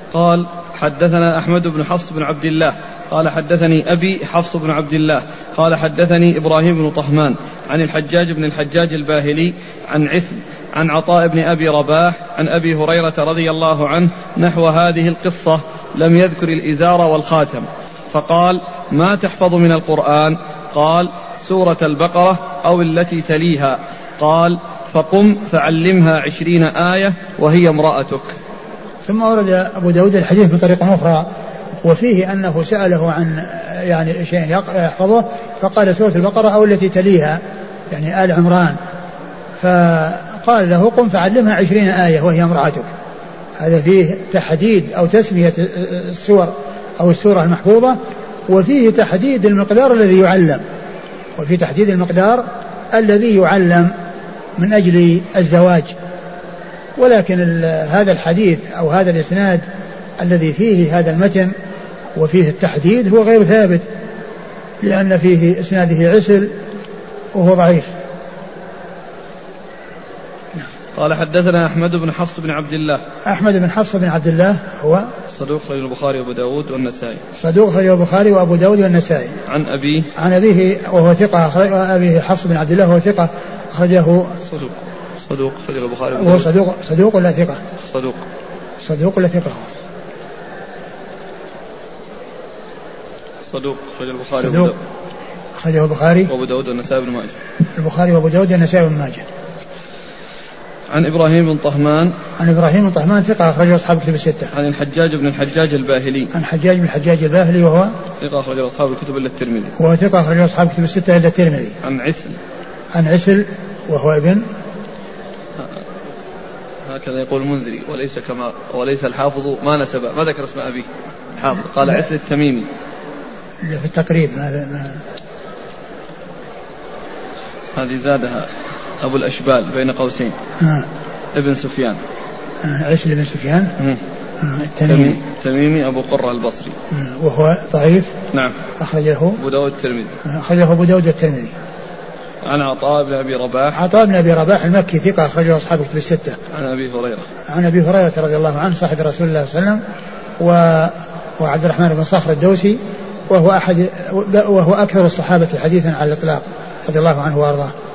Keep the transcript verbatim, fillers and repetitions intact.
قال حدثنا أحمد بن حفص بن عبد الله قال حدثني أبي حفص بن عبد الله قال حدثني إبراهيم بن طهمان عن الحجاج بن الحجاج الباهلي عن عثم عن عطاء بن أبي رباح عن أبي هريرة رضي الله عنه نحو هذه القصة، لم يذكر الإزار والخاتم. فقال ما تحفظ من القرآن؟ قال سورة البقرة أو التي تليها. قال فقم فعلمها عشرين آية وهي امرأتك. ثم ورد أبو داود الحديث بطريقة أخرى وفيه أنه سأله عن يعني شيء يحفظه فقال سورة البقرة أو التي تليها يعني آل عمران، فقال له قم فعلمها عشرين آية وهي امرأتك. هذا فيه تحديد أو تسمية السور أو السورة المحفوظة، وفيه تحديد المقدار الذي يعلم، وفيه تحديد المقدار الذي يعلم من أجل الزواج. ولكن هذا الحديث أو هذا الإسناد الذي فيه هذا المتن وفيه التحديد هو غير ثابت، لأن فيه إسناده عسل وهو ضعيف. قال حدثنا أحمد بن حفص بن عبد الله. أحمد بن حفص بن عبد الله هو صدوق خرج البخاري وأبو داود والنسائي. صدوق خرج البخاري وأبو داود والنسائي. عن أبيه عن أبيه وهو ثقة، أبيه حفص بن عبد الله وهو ثقة أخرجه. صدوق صدوق خرج البخاري وهو صدوق صدوق ولا ثقة؟ صدوق صدوق ولا ثقة؟ صدوق خرج البخاري صدوق خرجه البخاري وأبو داود والنسائي بن ماجه. البخاري وأبو داود والنسائي بن ماجه. عن إبراهيم بن طهمان. عن إبراهيم بن طهمان ثقة أخرجه أصحاب الكتب الستة. عن الحجاج بن الحجاج الباهلي. عن حجاج بن الحجاج الباهلي وهو ثقة أخرجه أصحاب الكتب إلا الترمذي. وهو ثقة أخرجه أصحاب الكتب الستة إلا الترمذي. عن عسل. عن عسل وهو ابن هكذا يقول المنذري وليس كما وليس الحافظ ما نسب ما ذكر اسم أبيه حافظ، قال عسل التميمي في التقريب. ما ما هذه زادها أبو الأشبال بين قوسين. آه. ابن سفيان. آه. عسل بن سفيان. آه. التميمي. تميمي أبو قرة البصري. آه. وهو ضعيف. نعم. أخرجه أبو داود الترمذي. أخرجه أبو داود الترمذي. عن عطاء بن أبي رباح. عطاء بن أبي رباح المكي ثقة أخرجه أصحاب الكتب الستة. عن أبي هريرة. عن أبي هريرة رضي الله عنه صاحب رسول الله صلى الله عليه وسلم و... وعبد الرحمن بن صخر الدوسي وهو أحد وهو أكثر الصحابة حديثا على الإطلاق رضي الله عنه وأرضاه.